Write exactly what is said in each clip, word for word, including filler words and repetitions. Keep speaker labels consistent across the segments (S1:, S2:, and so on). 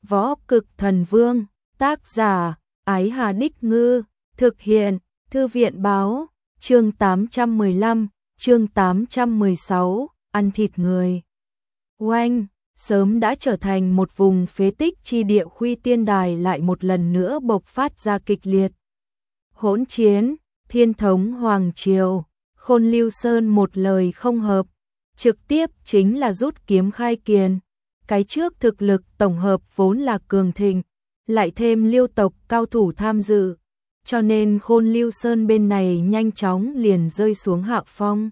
S1: Võ Cực Thần Vương, tác giả, Ái Hà Đích Ngư, thực hiện, Thư viện Báo, chương tám trăm mười lăm, chương tám trăm mười sáu, ăn thịt người. Oanh, sớm đã trở thành một vùng phế tích chi địa Khuy Tiên Đài lại một lần nữa bộc phát ra kịch liệt. Hỗn chiến, Thiên thống Hoàng Triều, Khôn Lưu Sơn một lời không hợp, trực tiếp chính là rút kiếm khai kiền. Cái trước thực lực tổng hợp vốn là cường thịnh, lại thêm Liêu tộc cao thủ tham dự, cho nên Khôn Lưu Sơn bên này nhanh chóng liền rơi xuống hạ phong.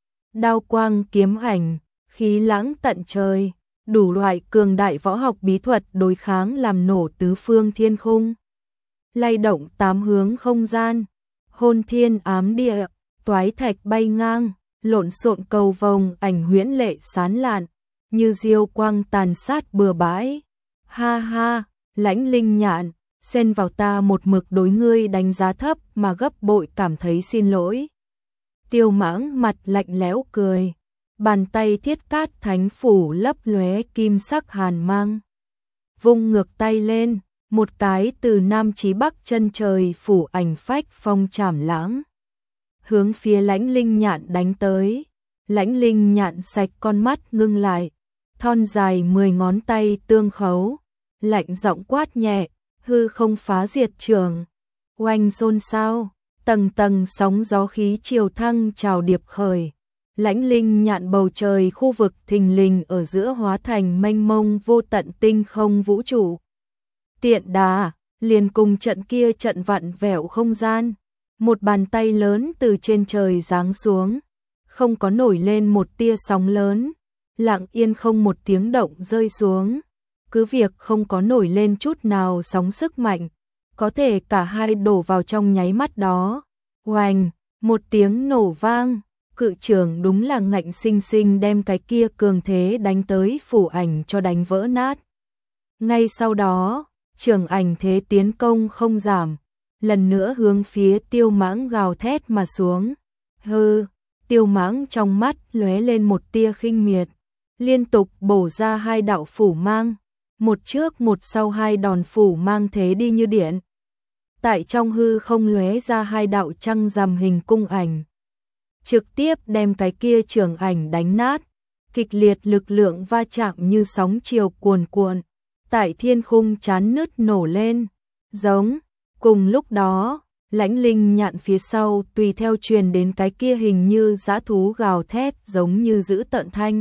S1: Đao quang kiếm ảnh, khí lãng tận trời, đủ loại cường đại võ học bí thuật đối kháng làm nổ tứ phương thiên khung. Lay động tám hướng không gian, hôn thiên ám địa, toái thạch bay ngang, lộn xộn cầu vồng ảnh huyễn lệ sán lạn, như diêu quang tàn sát bừa bãi. Ha ha, Lãnh Linh Nhạn, xen vào ta một mực đối ngươi đánh giá thấp mà gấp bội cảm thấy xin lỗi. Tiêu Mãng mặt lạnh lẽo cười, bàn tay thiết cát thánh phủ lấp lóe kim sắc hàn mang. Vung ngược tay lên, một cái từ nam chí bắc chân trời phủ ảnh phách phong trảm lãng. Hướng phía Lãnh Linh Nhạn đánh tới, Lãnh Linh Nhạn sạch con mắt ngưng lại, thon dài mười ngón tay tương khấu, lạnh giọng quát nhẹ, hư không phá diệt trường. Oanh xôn xao, tầng tầng sóng gió khí chiều thăng trào điệp khởi. Lãnh Linh Nhạn bầu trời khu vực thình lình ở giữa hóa thành mênh mông vô tận tinh không vũ trụ. Tiện đà, liền cùng trận kia trận vặn vẹo không gian, một bàn tay lớn từ trên trời giáng xuống, không có nổi lên một tia sóng lớn, lặng yên không một tiếng động rơi xuống. Cứ việc không có nổi lên chút nào sóng sức mạnh, có thể cả hai đổ vào trong nháy mắt đó. Oanh, một tiếng nổ vang, cự trường đúng là ngạnh sinh sinh đem cái kia cường thế đánh tới phủ ảnh cho đánh vỡ nát. Ngay sau đó, trường ảnh thế tiến công không giảm, lần nữa hướng phía Tiêu Mãng gào thét mà xuống. Hừ, Tiêu Mãng trong mắt lóe lên một tia khinh miệt, liên tục bổ ra hai đạo phủ mang, một trước một sau hai đòn phủ mang thế đi như điện. Tại trong hư không lóe ra hai đạo trăng rằm hình cung ảnh, trực tiếp đem cái kia trường ảnh đánh nát. Kịch liệt lực lượng va chạm như sóng chiều cuồn cuộn, tại thiên khung chán nứt nổ lên. Giống, cùng lúc đó, Lãnh Linh Nhạn phía sau tùy theo truyền đến cái kia hình như dã thú gào thét giống như giữ tợn thanh.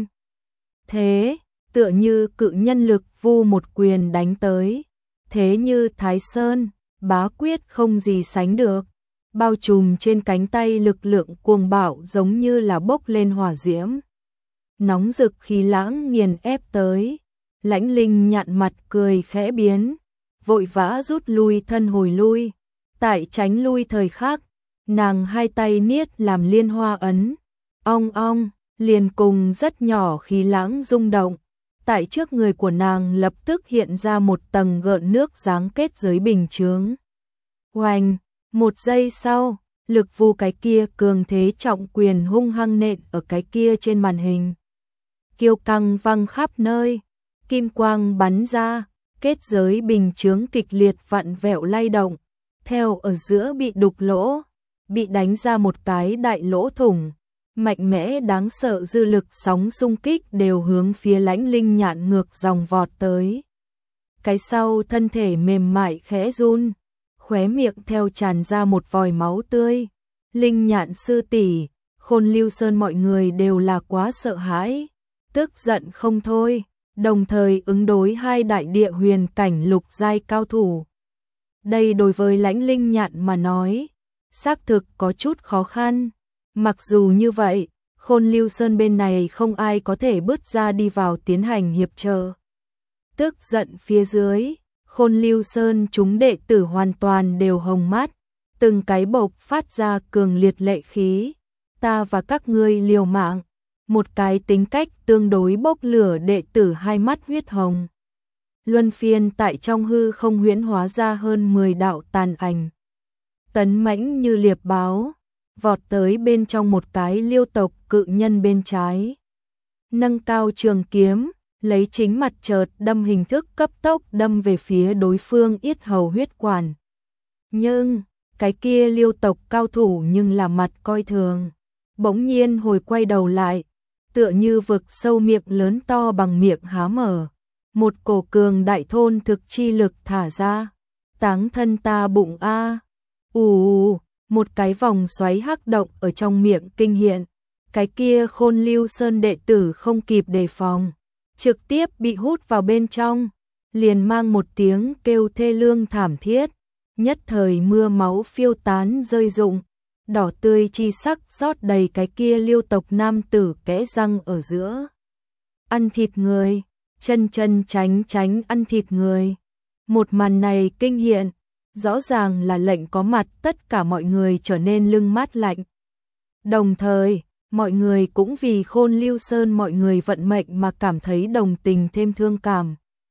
S1: Thế, tựa như cự nhân lực vu một quyền đánh tới, thế như Thái Sơn, bá quyết không gì sánh được, bao trùm trên cánh tay lực lượng cuồng bạo giống như là bốc lên hỏa diễm. Nóng rực khí lãng nghiền ép tới, Lãnh Linh Nhạn mặt cười khẽ biến, vội vã rút lui thân hồi lui. Tại tránh lui thời khắc, nàng hai tay niết làm liên hoa ấn, ong ong, liền cùng rất nhỏ khí lãng rung động. Tại trước người của nàng lập tức hiện ra một tầng gợn nước dáng kết giới bình chướng. Oanh, một giây sau, lực vu cái kia cường thế trọng quyền hung hăng nện ở cái kia trên màn hình. Kiêu căng văng khắp nơi, kim quang bắn ra, kết giới bình chướng kịch liệt vặn vẹo lay động, theo ở giữa bị đục lỗ, bị đánh ra một cái đại lỗ thủng. Mạnh mẽ đáng sợ dư lực sóng xung kích đều hướng phía Lãnh Linh Nhạn ngược dòng vọt tới. Cái sau thân thể mềm mại khẽ run, khóe miệng theo tràn ra một vòi máu tươi. Linh Nhạn sư tỷ, Khôn Lưu Sơn mọi người đều là quá sợ hãi, tức giận không thôi, đồng thời ứng đối hai đại địa huyền cảnh lục giai cao thủ. Đây đối với Lãnh Linh Nhạn mà nói, xác thực có chút khó khăn. Mặc dù như vậy, Khôn Lưu Sơn bên này không ai có thể bước ra đi vào tiến hành hiệp trợ. Tức giận phía dưới, Khôn Lưu Sơn chúng đệ tử hoàn toàn đều hồng mắt, từng cái bộc phát ra cường liệt lệ khí. Ta và các ngươi liều mạng, một cái tính cách tương đối bốc lửa đệ tử hai mắt huyết hồng. Luân phiên tại trong hư không huyễn hóa ra hơn mười đạo tàn ảnh. Tấn mãnh như liệp báo, vọt tới bên trong một cái Liêu tộc cự nhân bên trái. Nâng cao trường kiếm, lấy chính mặt chợt đâm hình thức cấp tốc đâm về phía đối phương yết hầu huyết quản. Nhưng, cái kia Liêu tộc cao thủ nhưng là mặt coi thường, bỗng nhiên hồi quay đầu lại, tựa như vực sâu miệng lớn to bằng miệng há mở, một cổ cường đại thôn thực chi lực thả ra, táng thân ta bụng a. Ù, một cái vòng xoáy hắc động ở trong miệng kinh hiện, cái kia Khôn Lưu Sơn đệ tử không kịp đề phòng, trực tiếp bị hút vào bên trong, liền mang một tiếng kêu thê lương thảm thiết, nhất thời mưa máu phiêu tán rơi rụng, đỏ tươi chi sắc rót đầy cái kia Liêu tộc nam tử kẽ răng ở giữa. Ăn thịt người, chân chân tránh tránh ăn thịt người. Một màn này kinh hiện, rõ ràng là lệnh có mặt tất cả mọi người trở nên lưng mát lạnh. Đồng thời, mọi người cũng vì Khôn Lưu Sơn mọi người vận mệnh mà cảm thấy đồng tình thêm thương cảm.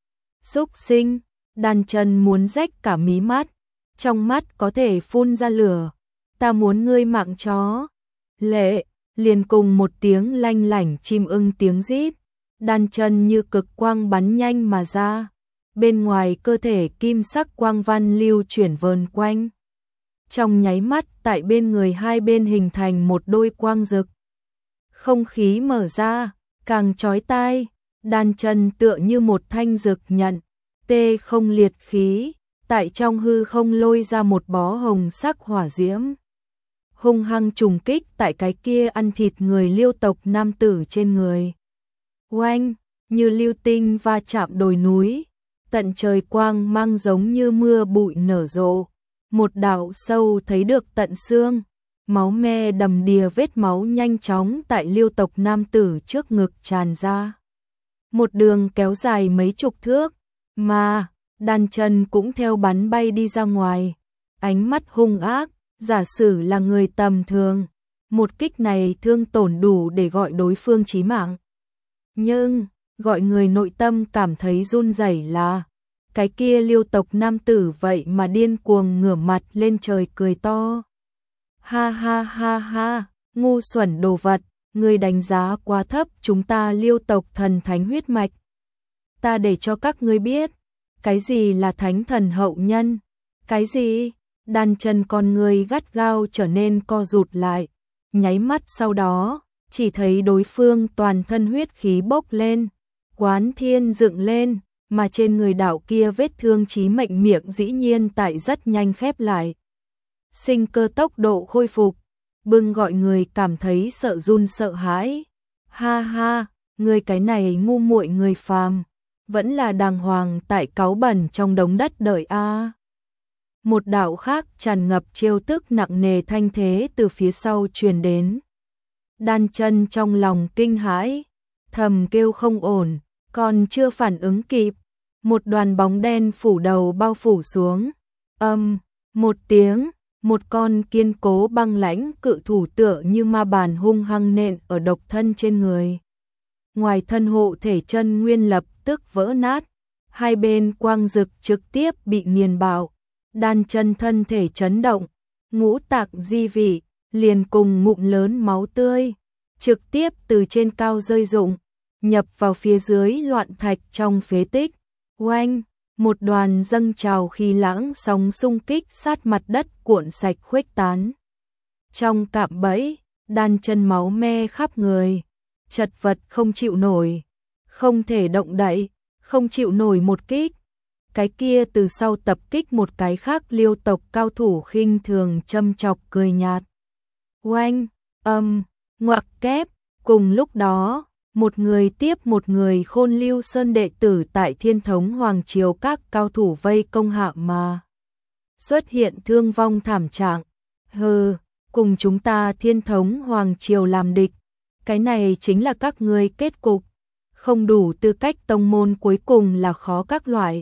S1: Súc sinh, Đan Chân muốn rách cả mí mắt, trong mắt có thể phun ra lửa. Ta muốn ngươi mạng chó. Lệ, liền cùng một tiếng lanh lảnh chim ưng tiếng rít, Đan Chân như cực quang bắn nhanh mà ra. Bên ngoài cơ thể kim sắc quang văn lưu chuyển vờn quanh. Trong nháy mắt tại bên người hai bên hình thành một đôi quang rực. Không khí mở ra, càng chói tai, Đan Chân tựa như một thanh rực nhận, tê không liệt khí, tại trong hư không lôi ra một bó hồng sắc hỏa diễm. Hung hăng trùng kích tại cái kia ăn thịt người Liêu tộc nam tử trên người. Oanh, như lưu tinh va chạm đồi núi, tận trời quang mang giống như mưa bụi nở rộ, một đạo sâu thấy được tận xương, máu me đầm đìa vết máu nhanh chóng tại Liêu tộc nam tử trước ngực tràn ra. Một đường kéo dài mấy chục thước, mà Đan Chân cũng theo bắn bay đi ra ngoài, ánh mắt hung ác, giả sử là người tầm thường, một kích này thương tổn đủ để gọi đối phương chí mạng. Nhưng, gọi người nội tâm cảm thấy run rẩy là, cái kia Liêu tộc nam tử vậy mà điên cuồng ngửa mặt lên trời cười to. Ha ha ha ha, ngu xuẩn đồ vật, ngươi đánh giá quá thấp chúng ta Liêu tộc thần thánh huyết mạch. Ta để cho các ngươi biết, cái gì là thánh thần hậu nhân, cái gì? Đan Chân con người gắt gao trở nên co rụt lại, nháy mắt sau đó, chỉ thấy đối phương toàn thân huyết khí bốc lên, quán thiên dựng lên, mà trên người đạo kia vết thương chí mệnh miệng dĩ nhiên tại rất nhanh khép lại. Sinh cơ tốc độ khôi phục, bưng gọi người cảm thấy sợ run sợ hãi. Ha ha, người cái này ngu muội người phàm, vẫn là đàng hoàng tại cáu bẩn trong đống đất đợi a. Một đạo khác tràn ngập trêu tức nặng nề thanh thế từ phía sau truyền đến. Đan Chân trong lòng kinh hãi, thầm kêu không ổn, còn chưa phản ứng kịp, một đoàn bóng đen phủ đầu bao phủ xuống. Âm, một tiếng, một con kiên cố băng lãnh cự thủ tựa như ma bàn hung hăng nện ở độc thân trên người. Ngoài thân hộ thể chân nguyên lập tức vỡ nát, hai bên quang dực trực tiếp bị nghiền bạo. Đan Chân thân thể chấn động, ngũ tạng di vị, liền cùng ngụm lớn máu tươi, trực tiếp từ trên cao rơi rụng, nhập vào phía dưới loạn thạch trong phế tích. Oanh, một đoàn dâng trào khí lãng sóng xung kích sát mặt đất cuộn sạch khuếch tán. Trong cạm bẫy, Đan Chân máu me khắp người, chật vật không chịu nổi, không thể động đậy, không chịu nổi một kích. Cái kia từ sau tập kích một cái khác Liêu tộc cao thủ khinh thường châm chọc cười nhạt. Oanh, âm, ngoặc kép, cùng lúc đó, một người tiếp một người Khôn Lưu Sơn đệ tử tại Thiên Thống Hoàng Triều các cao thủ vây công hạ mà. Xuất hiện thương vong thảm trạng. Hừ, cùng chúng ta Thiên Thống Hoàng Triều làm địch. Cái này chính là các ngươi kết cục. Không đủ tư cách tông môn cuối cùng là khó các loại.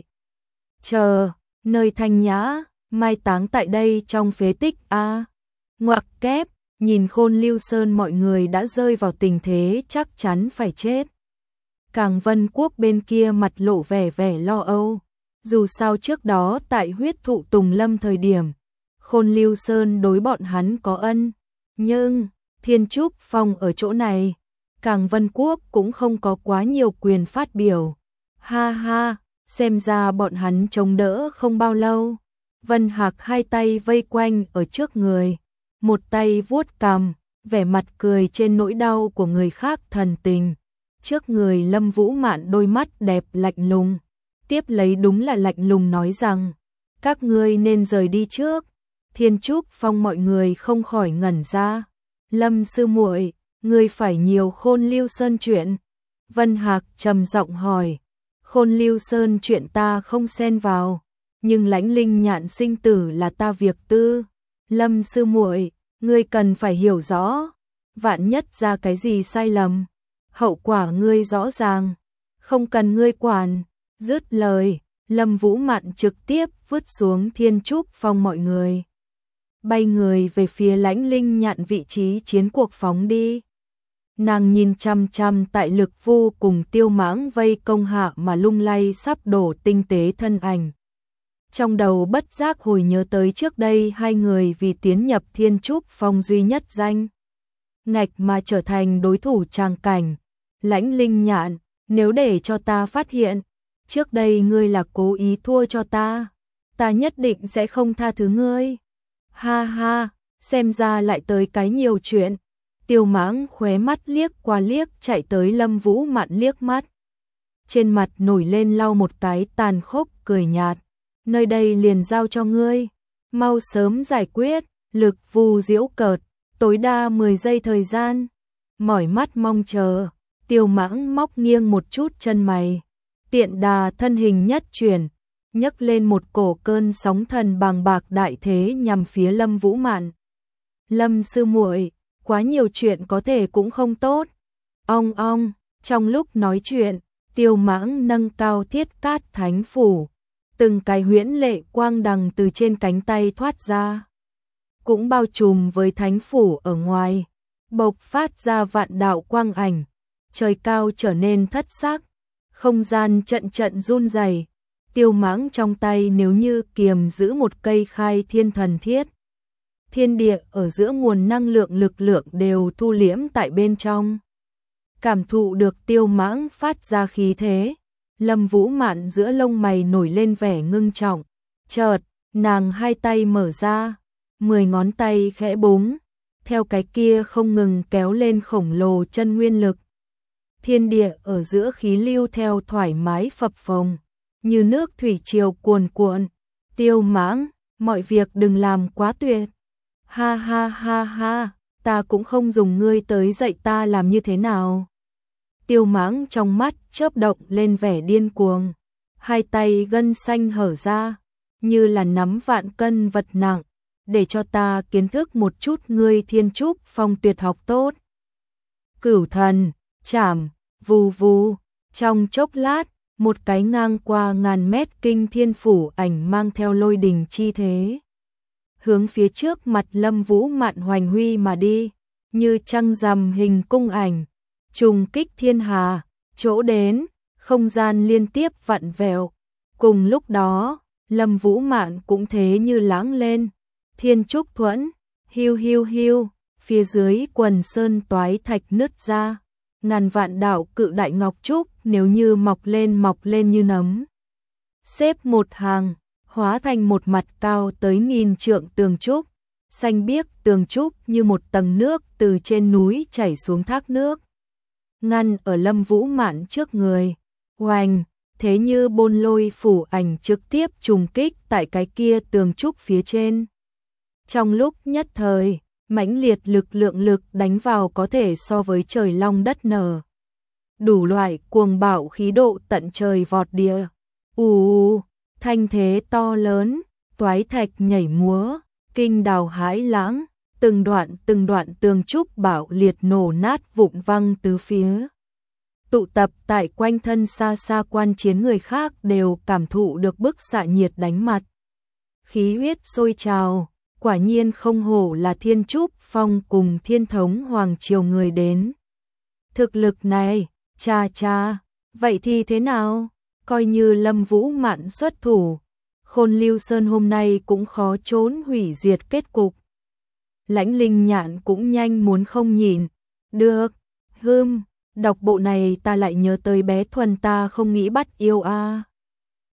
S1: Chờ, nơi thanh nhã, mai táng tại đây trong phế tích a. Ngoặc kép, nhìn Khôn Lưu Sơn mọi người đã rơi vào tình thế chắc chắn phải chết. Càng Vân Quốc bên kia mặt lộ vẻ vẻ lo âu. Dù sao trước đó tại huyết thụ Tùng Lâm thời điểm, Khôn Lưu Sơn đối bọn hắn có ân. Nhưng, Thiên Trúc Phong ở chỗ này, Càng Vân Quốc cũng không có quá nhiều quyền phát biểu. Ha ha, xem ra bọn hắn chống đỡ không bao lâu. Vân Hạc hai tay vây quanh ở trước người, một tay vuốt cằm, vẻ mặt cười trên nỗi đau của người khác thần tình. Trước người Lâm Vũ Mạn đôi mắt đẹp lạnh lùng, tiếp lấy đúng là lạnh lùng nói rằng, các ngươi nên rời đi trước. Thiên Trúc Phong mọi người không khỏi ngẩn ra. Lâm sư muội, ngươi phải nhiều Khôn Lưu Sơn chuyện. Vân Hạc trầm giọng hỏi, Khôn Lưu Sơn chuyện ta không xen vào, nhưng Lãnh Linh Nhạn sinh tử là ta việc tư. Lâm sư muội, ngươi cần phải hiểu rõ, vạn nhất ra cái gì sai lầm, hậu quả ngươi rõ ràng, không cần ngươi quản. Dứt lời, Lâm Vũ Mạn trực tiếp vứt xuống Thiên Trúc Phong mọi người, bay người về phía Lãnh Linh Nhạn vị trí chiến cuộc phóng đi. Nàng nhìn chăm chăm tại Lực Vu cùng Tiêu Mãng vây công hạ mà lung lay sắp đổ tinh tế thân ảnh. Trong đầu bất giác hồi nhớ tới trước đây hai người vì tiến nhập Thiên Trúc Phong duy nhất danh ngạch mà trở thành đối thủ tràng cảnh. Lãnh Linh Nhạn, nếu để cho ta phát hiện, trước đây ngươi là cố ý thua cho ta, ta nhất định sẽ không tha thứ ngươi. Ha ha, xem ra lại tới cái nhiều chuyện. Tiêu Mãng khóe mắt liếc qua liếc chạy tới Lâm Vũ Mạn liếc mắt. Trên mặt nổi lên lau một cái tàn khốc cười nhạt. Nơi đây liền giao cho ngươi, mau sớm giải quyết. Lực Vu giễu cợt, tối đa mười giây thời gian. Mỏi mắt mong chờ, Tiêu Mãng móc nghiêng một chút chân mày. Tiện đà thân hình nhất chuyển, nhấc lên một cổ cơn sóng thần bàng bạc đại thế nhằm phía Lâm Vũ Mạn. Lâm sư muội, quá nhiều chuyện có thể cũng không tốt. Ong ong, trong lúc nói chuyện, Tiêu Mãng nâng cao Thiết Cát Thánh Phủ, từng cái huyễn lệ quang đằng từ trên cánh tay thoát ra, cũng bao trùm với Thánh Phủ ở ngoài, bộc phát ra vạn đạo quang ảnh, trời cao trở nên thất sắc, không gian trận trận run rẩy. Tiêu Mãng trong tay nếu như kiềm giữ một cây khai thiên thần thiết. Thiên địa ở giữa nguồn năng lượng lực lượng đều thu liễm tại bên trong. Cảm thụ được Tiêu Mãng phát ra khí thế, Lâm Vũ Mạn giữa lông mày nổi lên vẻ ngưng trọng. Chợt, nàng hai tay mở ra, mười ngón tay khẽ búng, theo cái kia không ngừng kéo lên khổng lồ chân nguyên lực. Thiên địa ở giữa khí lưu theo thoải mái phập phồng, như nước thủy triều cuồn cuộn. Tiêu Mãng, mọi việc đừng làm quá tuyệt. Ha ha ha ha, ta cũng không dùng ngươi tới dạy ta làm như thế nào. Tiêu Mãng trong mắt chớp động lên vẻ điên cuồng, hai tay gân xanh hở ra, như là nắm vạn cân vật nặng, để cho ta kiến thức một chút ngươi Thiên Trúc Phong tuyệt học tốt. Cửu thần, chảm, vù vù, trong chốc lát, một cái ngang qua ngàn mét kinh thiên phủ ảnh mang theo lôi đình chi thế, hướng phía trước mặt Lâm Vũ Mạn hoành huy mà đi, như trăng rằm hình cung ảnh, trùng kích thiên hà. Chỗ đến, không gian liên tiếp vặn vẹo. Cùng lúc đó, Lâm Vũ Mạn cũng thế như lãng lên. Thiên Trúc Thuẫn, hiu hiu hiu, phía dưới quần sơn toái thạch nứt ra, ngàn vạn đạo cự đại ngọc trúc nếu như mọc lên mọc lên như nấm, xếp một hàng, hóa thành một mặt cao tới nghìn trượng tường trúc, xanh biếc tường trúc như một tầng nước từ trên núi chảy xuống thác nước, ngăn ở Lâm Vũ Mạn trước người. Oanh, thế như bôn lôi phủ ảnh trực tiếp trùng kích tại cái kia tường trúc phía trên. Trong lúc nhất thời, mãnh liệt lực lượng lực đánh vào có thể so với trời long đất nở. Đủ loại cuồng bạo khí độ tận trời vọt địa. Ù, thanh thế to lớn, toái thạch nhảy múa, kinh đào hãi lãng, từng đoạn từng đoạn tường trúc bạo liệt nổ nát vụn văng tứ phía. Tụ tập tại quanh thân xa xa quan chiến người khác đều cảm thụ được bức xạ nhiệt đánh mặt. Khí huyết sôi trào, quả nhiên không hổ là Thiên Trúc Phong cùng Thiên Thống Hoàng Triều người đến. Thực lực này, cha cha, vậy thì thế nào? Coi như Lâm Vũ Mạn xuất thủ, Khôn Lưu Sơn hôm nay cũng khó trốn hủy diệt kết cục. Lãnh Linh Nhạn cũng nhanh muốn không nhìn được, hưm, Đọc bộ này ta lại nhớ tới bé Thuần ta không nghĩ bắt yêu a.